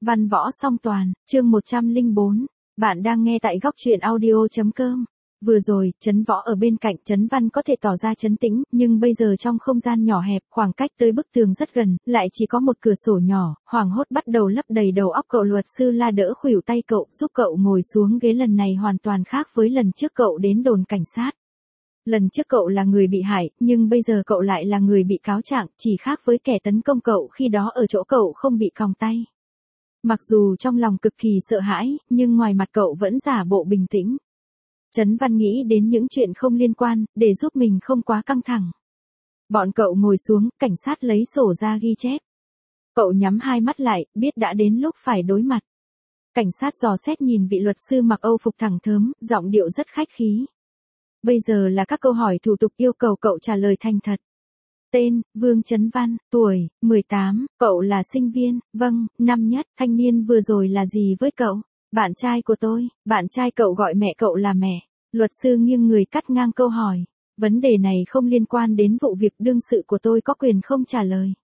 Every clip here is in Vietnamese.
Văn võ song toàn, chương 104. Bạn đang nghe tại góc truyện audio.com. Vừa rồi, Trấn Võ ở bên cạnh Trấn Văn có thể tỏ ra trấn tĩnh, nhưng bây giờ trong không gian nhỏ hẹp, khoảng cách tới bức tường rất gần, lại chỉ có một cửa sổ nhỏ, hoảng hốt bắt đầu lấp đầy đầu óc cậu. Luật sư La đỡ khuỷu tay cậu, giúp cậu ngồi xuống ghế. Lần này hoàn toàn khác với lần trước cậu đến đồn cảnh sát. Lần trước cậu là người bị hại, nhưng bây giờ cậu lại là người bị cáo trạng, chỉ khác với kẻ tấn công cậu khi đó ở chỗ cậu không bị còng tay. Mặc dù trong lòng cực kỳ sợ hãi, nhưng ngoài mặt cậu vẫn giả bộ bình tĩnh. Trấn Văn nghĩ đến những chuyện không liên quan, để giúp mình không quá căng thẳng. Bọn cậu ngồi xuống, cảnh sát lấy sổ ra ghi chép. Cậu nhắm hai mắt lại, biết đã đến lúc phải đối mặt. Cảnh sát dò xét nhìn vị luật sư mặc Âu phục thẳng thớm, giọng điệu rất khách khí. Bây giờ là các câu hỏi thủ tục, yêu cầu cậu trả lời thành thật. Tên, Vương Trấn Văn, tuổi, 18, cậu là sinh viên, vâng, năm nhất, thanh niên vừa rồi là gì với cậu? Bạn trai của tôi, bạn trai cậu gọi mẹ cậu là mẹ. Luật sư nghiêng người cắt ngang câu hỏi. Vấn đề này không liên quan đến vụ việc, đương sự của tôi có quyền không trả lời.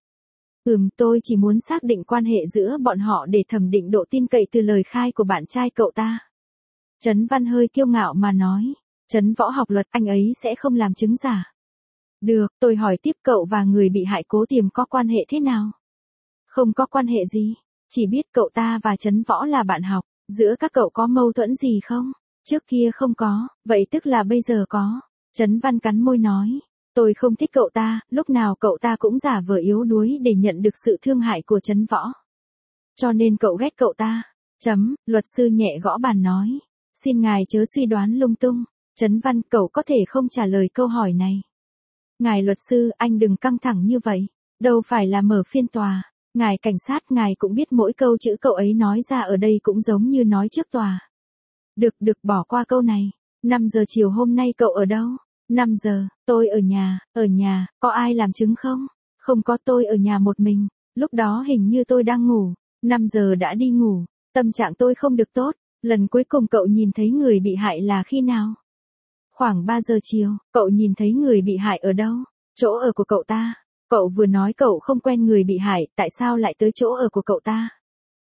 Tôi chỉ muốn xác định quan hệ giữa bọn họ để thẩm định độ tin cậy từ lời khai của bạn trai cậu ta. Trấn Văn hơi kiêu ngạo mà nói. Trấn Võ học luật, anh ấy sẽ không làm chứng giả. Được, tôi hỏi tiếp, cậu và người bị hại Cố Tiềm có quan hệ thế nào? Không có quan hệ gì, chỉ biết cậu ta và Trấn Võ là bạn học, giữa các cậu có mâu thuẫn gì không? Trước kia không có, vậy tức là bây giờ có. Trấn Văn cắn môi nói, tôi không thích cậu ta, lúc nào cậu ta cũng giả vờ yếu đuối để nhận được sự thương hại của Trấn Võ. Cho nên cậu ghét cậu ta. Luật sư nhẹ gõ bàn nói, xin ngài chớ suy đoán lung tung. Trấn Văn, cậu có thể không trả lời câu hỏi này. Ngài luật sư, anh đừng căng thẳng như vậy. Đâu phải là mở phiên tòa. Ngài cảnh sát, ngài cũng biết mỗi câu chữ cậu ấy nói ra ở đây cũng giống như nói trước tòa. Được, bỏ qua câu này. 5 giờ chiều hôm nay cậu ở đâu? 5 giờ, tôi ở nhà, có ai làm chứng không? Không có, tôi ở nhà một mình. Lúc đó hình như tôi đang ngủ. 5 giờ đã đi ngủ. Tâm trạng tôi không được tốt. Lần cuối cùng cậu nhìn thấy người bị hại là khi nào? Khoảng 3 giờ chiều, cậu nhìn thấy người bị hại ở đâu? Chỗ ở của cậu ta. Cậu vừa nói cậu không quen người bị hại, tại sao lại tới chỗ ở của cậu ta?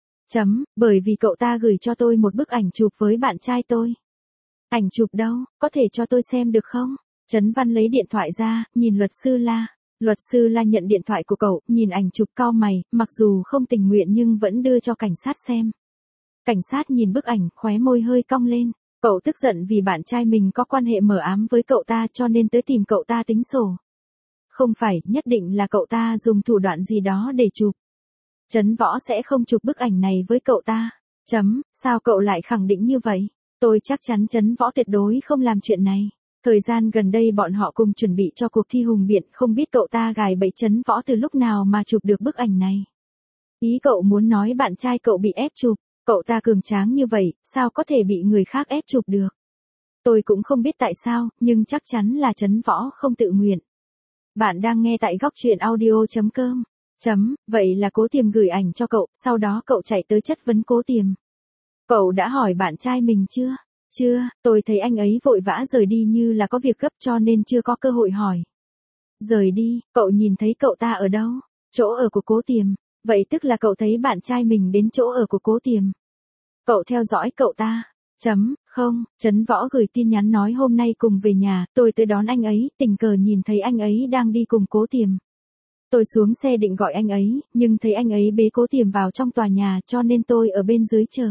Bởi vì cậu ta gửi cho tôi một bức ảnh chụp với bạn trai tôi. Ảnh chụp đâu, có thể cho tôi xem được không? Trấn Văn lấy điện thoại ra, nhìn luật sư La. Luật sư La nhận điện thoại của cậu, nhìn ảnh chụp cau mày, mặc dù không tình nguyện nhưng vẫn đưa cho cảnh sát xem. Cảnh sát nhìn bức ảnh, khóe môi hơi cong lên. Cậu tức giận vì bạn trai mình có quan hệ mờ ám với cậu ta cho nên tới tìm cậu ta tính sổ. Không phải, nhất định là cậu ta dùng thủ đoạn gì đó để chụp. Trấn Võ sẽ không chụp bức ảnh này với cậu ta. Sao cậu lại khẳng định như vậy? Tôi chắc chắn Trấn Võ tuyệt đối không làm chuyện này. Thời gian gần đây bọn họ cùng chuẩn bị cho cuộc thi hùng biện, không biết cậu ta gài bẫy Trấn Võ từ lúc nào mà chụp được bức ảnh này. Ý cậu muốn nói bạn trai cậu bị ép chụp. Cậu ta cường tráng như vậy, sao có thể bị người khác ép chụp được? Tôi cũng không biết tại sao, nhưng chắc chắn là Trấn Võ không tự nguyện. Bạn đang nghe tại góc truyện audio.com. Vậy là Cố Tiềm gửi ảnh cho cậu, sau đó cậu chạy tới chất vấn Cố Tiềm. Cậu đã hỏi bạn trai mình chưa? Chưa, tôi thấy anh ấy vội vã rời đi như là có việc gấp cho nên chưa có cơ hội hỏi. Rời đi, cậu nhìn thấy cậu ta ở đâu? Chỗ ở của Cố Tiềm. Vậy tức là cậu thấy bạn trai mình đến chỗ ở của Cố Tiềm. Cậu theo dõi cậu ta. Không, Trấn Võ gửi tin nhắn nói hôm nay cùng về nhà, tôi tới đón anh ấy, tình cờ nhìn thấy anh ấy đang đi cùng Cố Tiềm. Tôi xuống xe định gọi anh ấy, nhưng thấy anh ấy bế Cố Tiềm vào trong tòa nhà cho nên tôi ở bên dưới chờ.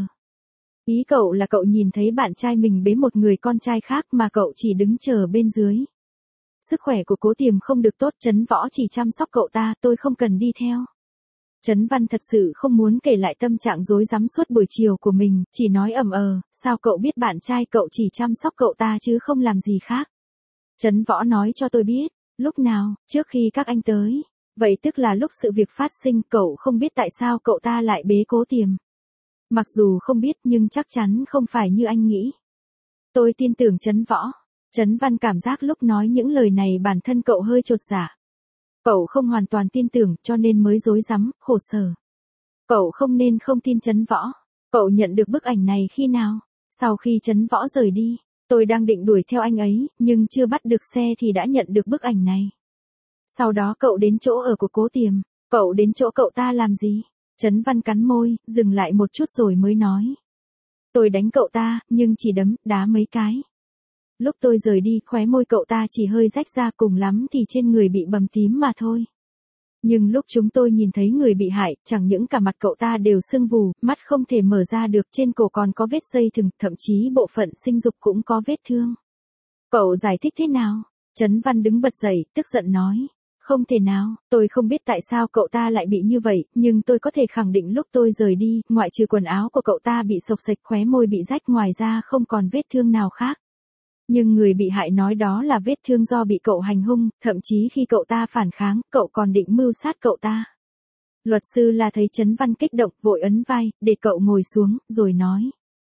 Ý cậu là cậu nhìn thấy bạn trai mình bế một người con trai khác mà cậu chỉ đứng chờ bên dưới. Sức khỏe của Cố Tiềm không được tốt, Trấn Võ chỉ chăm sóc cậu ta, tôi không cần đi theo. Trấn Văn thật sự không muốn kể lại tâm trạng rối rắm suốt buổi chiều của mình, chỉ nói sao cậu biết bạn trai cậu chỉ chăm sóc cậu ta chứ không làm gì khác. Trấn Võ nói cho tôi biết, lúc nào, trước khi các anh tới. Vậy tức là lúc sự việc phát sinh cậu không biết tại sao cậu ta lại bế Cố Tiềm. Mặc dù không biết nhưng chắc chắn không phải như anh nghĩ. Tôi tin tưởng Trấn Võ. Trấn Văn cảm giác lúc nói những lời này bản thân cậu hơi chột dạ. Cậu không hoàn toàn tin tưởng cho nên mới rối rắm, khổ sở. Cậu không nên không tin Trấn Võ. Cậu nhận được bức ảnh này khi nào? Sau khi Trấn Võ rời đi, tôi đang định đuổi theo anh ấy, nhưng chưa bắt được xe thì đã nhận được bức ảnh này. Sau đó cậu đến chỗ ở của Cố Tiềm. Cậu đến chỗ cậu ta làm gì? Trấn Văn cắn môi, dừng lại một chút rồi mới nói. Tôi đánh cậu ta, nhưng chỉ đấm, đá mấy cái. Lúc tôi rời đi, khóe môi cậu ta chỉ hơi rách ra, cùng lắm thì trên người bị bầm tím mà thôi. Nhưng lúc chúng tôi nhìn thấy người bị hại, chẳng những cả mặt cậu ta đều sưng vù, mắt không thể mở ra được, trên cổ còn có vết dây thừng, thậm chí bộ phận sinh dục cũng có vết thương. Cậu giải thích thế nào? Trấn Văn đứng bật dậy, tức giận nói. Không thể nào, tôi không biết tại sao cậu ta lại bị như vậy, nhưng tôi có thể khẳng định lúc tôi rời đi, ngoại trừ quần áo của cậu ta bị xộc xệch, khóe môi bị rách, ngoài ra không còn vết thương nào khác. Nhưng người bị hại nói đó là vết thương do bị cậu hành hung, thậm chí khi cậu ta phản kháng, cậu còn định mưu sát cậu ta. Luật sư là thấy Trấn Văn kích động, vội ấn vai, để cậu ngồi xuống, rồi nói.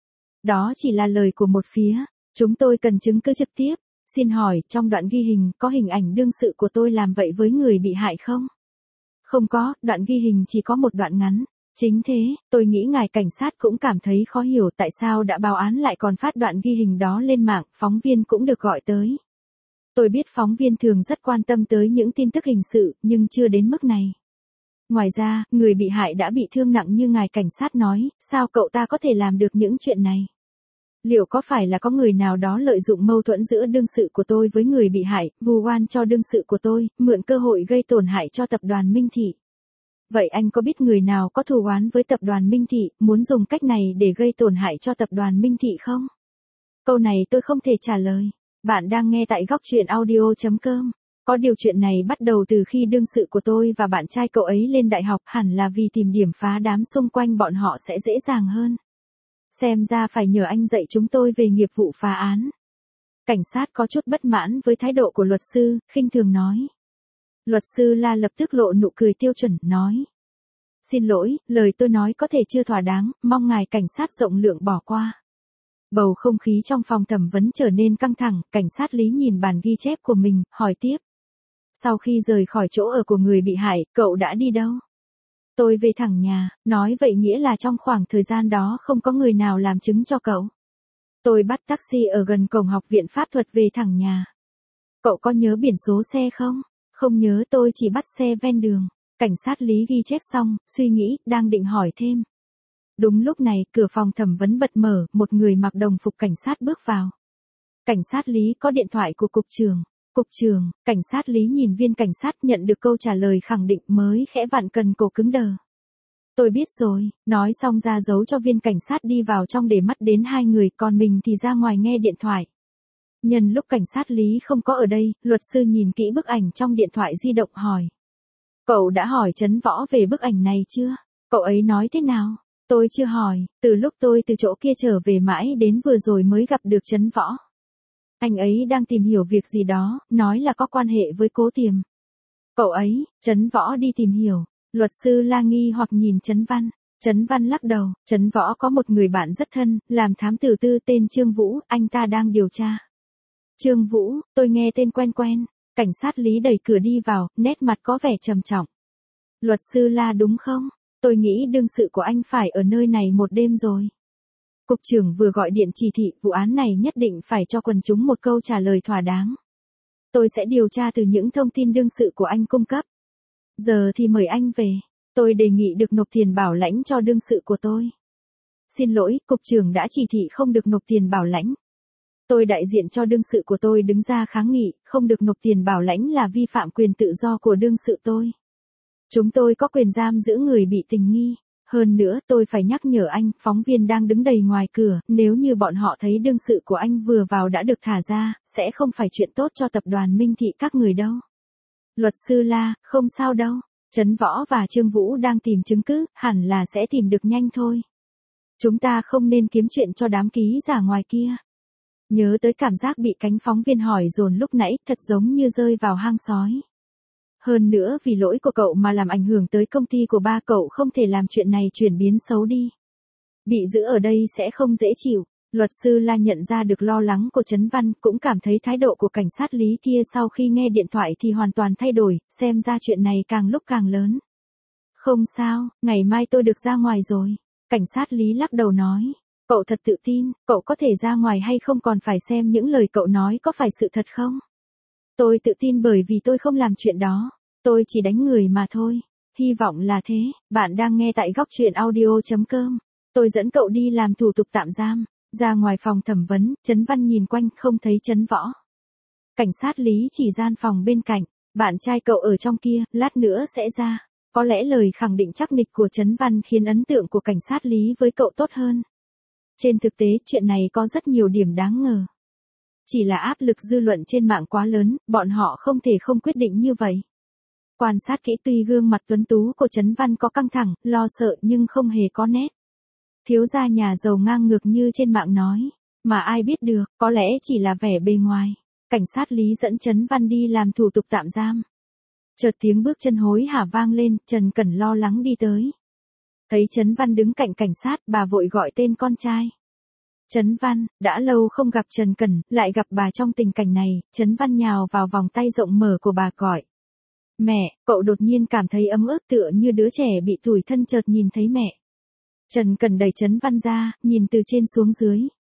Đó chỉ là lời của một phía, chúng tôi cần chứng cứ trực tiếp. Xin hỏi, trong đoạn ghi hình, có hình ảnh đương sự của tôi làm vậy với người bị hại không? Không có, đoạn ghi hình chỉ có một đoạn ngắn. Chính thế, tôi nghĩ ngài cảnh sát cũng cảm thấy khó hiểu tại sao đã báo án lại còn phát đoạn ghi hình đó lên mạng, phóng viên cũng được gọi tới. Tôi biết phóng viên thường rất quan tâm tới những tin tức hình sự, nhưng chưa đến mức này. Ngoài ra, người bị hại đã bị thương nặng như ngài cảnh sát nói, sao cậu ta có thể làm được những chuyện này? Liệu có phải là có người nào đó lợi dụng mâu thuẫn giữa đương sự của tôi với người bị hại, vu oan cho đương sự của tôi, mượn cơ hội gây tổn hại cho tập đoàn Minh Thị? Vậy anh có biết người nào có thù oán với tập đoàn Minh Thị, muốn dùng cách này để gây tổn hại cho tập đoàn Minh Thị không? Câu này tôi không thể trả lời. Bạn đang nghe tại góc truyện audio.com. Có điều chuyện này bắt đầu từ khi đương sự của tôi và bạn trai cậu ấy lên đại học, hẳn là vì tìm điểm phá đám xung quanh bọn họ sẽ dễ dàng hơn. Xem ra phải nhờ anh dạy chúng tôi về nghiệp vụ phá án. Cảnh sát có chút bất mãn với thái độ của luật sư, khinh thường nói. Luật sư La lập tức lộ nụ cười tiêu chuẩn, nói. Xin lỗi, lời tôi nói có thể chưa thỏa đáng, mong ngài cảnh sát rộng lượng bỏ qua. Bầu không khí trong phòng thẩm vấn trở nên căng thẳng, cảnh sát Lý nhìn bản ghi chép của mình, hỏi tiếp. Sau khi rời khỏi chỗ ở của người bị hại, cậu đã đi đâu? Tôi về thẳng nhà, nói vậy nghĩa là trong khoảng thời gian đó không có người nào làm chứng cho cậu. Tôi bắt taxi ở gần cổng học viện pháp thuật về thẳng nhà. Cậu có nhớ biển số xe không? Không nhớ, tôi chỉ bắt xe ven đường. Cảnh sát Lý ghi chép xong, suy nghĩ, đang định hỏi thêm. Đúng lúc này, cửa phòng thẩm vấn bật mở, một người mặc đồng phục cảnh sát bước vào. Cảnh sát Lý có điện thoại của cục trưởng. Cục trưởng, cảnh sát Lý nhìn viên cảnh sát nhận được câu trả lời khẳng định mới khẽ vặn cần cổ cứng đờ. Tôi biết rồi, nói xong ra dấu cho viên cảnh sát đi vào trong để mắt đến hai người, còn mình thì ra ngoài nghe điện thoại. Nhân lúc cảnh sát Lý không có ở đây, luật sư nhìn kỹ bức ảnh trong điện thoại di động hỏi. Cậu đã hỏi Trấn Võ về bức ảnh này chưa? Cậu ấy nói thế nào? Tôi chưa hỏi, từ lúc tôi từ chỗ kia trở về mãi đến vừa rồi mới gặp được Trấn Võ. Anh ấy đang tìm hiểu việc gì đó, nói là có quan hệ với Cố Tiềm. Cậu ấy, Trấn Võ đi tìm hiểu. Luật sư La nghi hoặc nhìn Trấn Văn. Trấn Văn lắc đầu, Trấn Võ có một người bạn rất thân, làm thám tử tư tên Trương Vũ, anh ta đang điều tra. Trương Vũ, tôi nghe tên quen quen. Cảnh sát Lý đẩy cửa đi vào, nét mặt có vẻ trầm trọng. Luật sư La đúng không? Tôi nghĩ đương sự của anh phải ở nơi này một đêm rồi. Cục trưởng vừa gọi điện chỉ thị, vụ án này nhất định phải cho quần chúng một câu trả lời thỏa đáng. Tôi sẽ điều tra từ những thông tin đương sự của anh cung cấp. Giờ thì mời anh về. Tôi đề nghị được nộp tiền bảo lãnh cho đương sự của tôi. Xin lỗi, cục trưởng đã chỉ thị không được nộp tiền bảo lãnh. Tôi đại diện cho đương sự của tôi đứng ra kháng nghị, không được nộp tiền bảo lãnh là vi phạm quyền tự do của đương sự tôi. Chúng tôi có quyền giam giữ người bị tình nghi. Hơn nữa, tôi phải nhắc nhở anh, phóng viên đang đứng đầy ngoài cửa, nếu như bọn họ thấy đương sự của anh vừa vào đã được thả ra, sẽ không phải chuyện tốt cho tập đoàn Minh Thị các người đâu. Luật sư La, không sao đâu. Trấn Võ và Trương Vũ đang tìm chứng cứ, hẳn là sẽ tìm được nhanh thôi. Chúng ta không nên kiếm chuyện cho đám ký giả ngoài kia. Nhớ tới cảm giác bị cánh phóng viên hỏi dồn lúc nãy, thật giống như rơi vào hang sói. Hơn nữa vì lỗi của cậu mà làm ảnh hưởng tới công ty của ba cậu, không thể làm chuyện này chuyển biến xấu đi. Bị giữ ở đây sẽ không dễ chịu. Luật sư La nhận ra được lo lắng của Trấn Văn, cũng cảm thấy thái độ của cảnh sát Lý kia sau khi nghe điện thoại thì hoàn toàn thay đổi, xem ra chuyện này càng lúc càng lớn. Không sao, ngày mai tôi được ra ngoài rồi. Cảnh sát Lý lắc đầu nói. Cậu thật tự tin, cậu có thể ra ngoài hay không còn phải xem những lời cậu nói có phải sự thật không? Tôi tự tin bởi vì tôi không làm chuyện đó. Tôi chỉ đánh người mà thôi. Hy vọng là thế, bạn đang nghe tại góc chuyện audio.com. Tôi dẫn cậu đi làm thủ tục tạm giam. Ra ngoài phòng thẩm vấn, Trấn Văn nhìn quanh không thấy Trấn Võ. Cảnh sát Lý chỉ gian phòng bên cạnh, bạn trai cậu ở trong kia, lát nữa sẽ ra. Có lẽ lời khẳng định chắc nịch của Trấn Văn khiến ấn tượng của cảnh sát Lý với cậu tốt hơn. Trên thực tế, chuyện này có rất nhiều điểm đáng ngờ. Chỉ là áp lực dư luận trên mạng quá lớn, bọn họ không thể không quyết định như vậy. Quan sát kỹ tuy gương mặt tuấn tú của Trấn Văn có căng thẳng, lo sợ nhưng không hề có nét. Thiếu gia nhà giàu ngang ngược như trên mạng nói, mà ai biết được, có lẽ chỉ là vẻ bề ngoài. Cảnh sát Lý dẫn Trấn Văn đi làm thủ tục tạm giam. Chợt tiếng bước chân hối hả vang lên, Trần Cẩn lo lắng đi tới. Thấy Trấn Văn đứng cạnh cảnh sát, bà vội gọi tên con trai. Trấn Văn, đã lâu không gặp Trần Cẩn, lại gặp bà trong tình cảnh này, Trấn Văn nhào vào vòng tay rộng mở của bà gọi. Mẹ, cậu đột nhiên cảm thấy ấm ức tựa như đứa trẻ bị tủi thân chợt nhìn thấy mẹ. Trần Cẩn đẩy Trấn Văn ra, nhìn từ trên xuống dưới.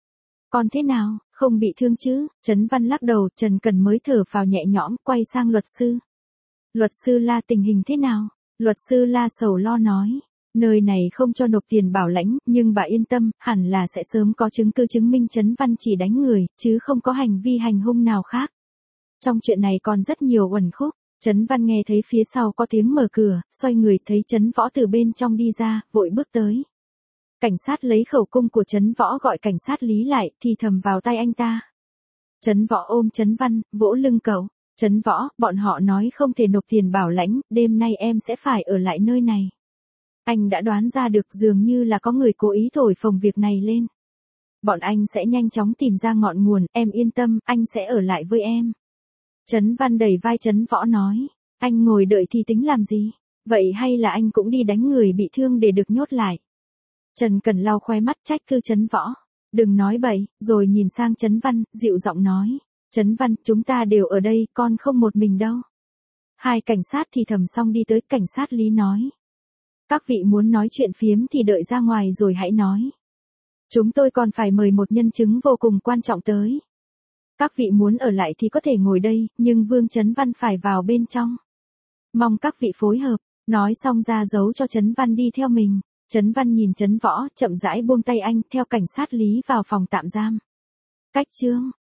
Con thế nào, không bị thương chứ? Trấn Văn lắc đầu, Trần Cẩn mới thở phào nhẹ nhõm, quay sang luật sư. Luật sư La tình hình thế nào? Luật sư La sầu lo nói. Nơi này không cho nộp tiền bảo lãnh, nhưng bà yên tâm, hẳn là sẽ sớm có chứng cứ chứng minh Trấn Văn chỉ đánh người, chứ không có hành vi hành hung nào khác. Trong chuyện này còn rất nhiều uẩn khúc. Trấn Văn nghe thấy phía sau có tiếng mở cửa, xoay người thấy Trấn Võ từ bên trong đi ra, vội bước tới. Cảnh sát lấy khẩu cung của Trấn Võ gọi cảnh sát Lý lại, thì thầm vào tay anh ta. Trấn Võ ôm Trấn Văn, vỗ lưng cậu. Trấn Võ, bọn họ nói không thể nộp tiền bảo lãnh, đêm nay em sẽ phải ở lại nơi này. Anh đã đoán ra được dường như là có người cố ý thổi phồng việc này lên. Bọn anh sẽ nhanh chóng tìm ra ngọn nguồn, em yên tâm, anh sẽ ở lại với em. Trấn Văn đẩy vai Trấn Võ nói, anh ngồi đợi thì tính làm gì? Vậy hay là anh cũng đi đánh người bị thương để được nhốt lại? Trần Cẩn lau khóe mắt trách cứ Trấn Võ. Đừng nói bậy, rồi nhìn sang Trấn Văn, dịu giọng nói. Trấn Văn, chúng ta đều ở đây, con không một mình đâu. Hai cảnh sát thì thầm xong đi tới, cảnh sát Lý nói. Các vị muốn nói chuyện phiếm thì đợi ra ngoài rồi hãy nói. Chúng tôi còn phải mời một nhân chứng vô cùng quan trọng tới. Các vị muốn ở lại thì có thể ngồi đây, nhưng Vương Trấn Văn phải vào bên trong. Mong các vị phối hợp, nói xong ra dấu cho Trấn Văn đi theo mình. Trấn Văn nhìn Trấn Võ, chậm rãi buông tay anh, theo cảnh sát Lý vào phòng tạm giam. Cách chương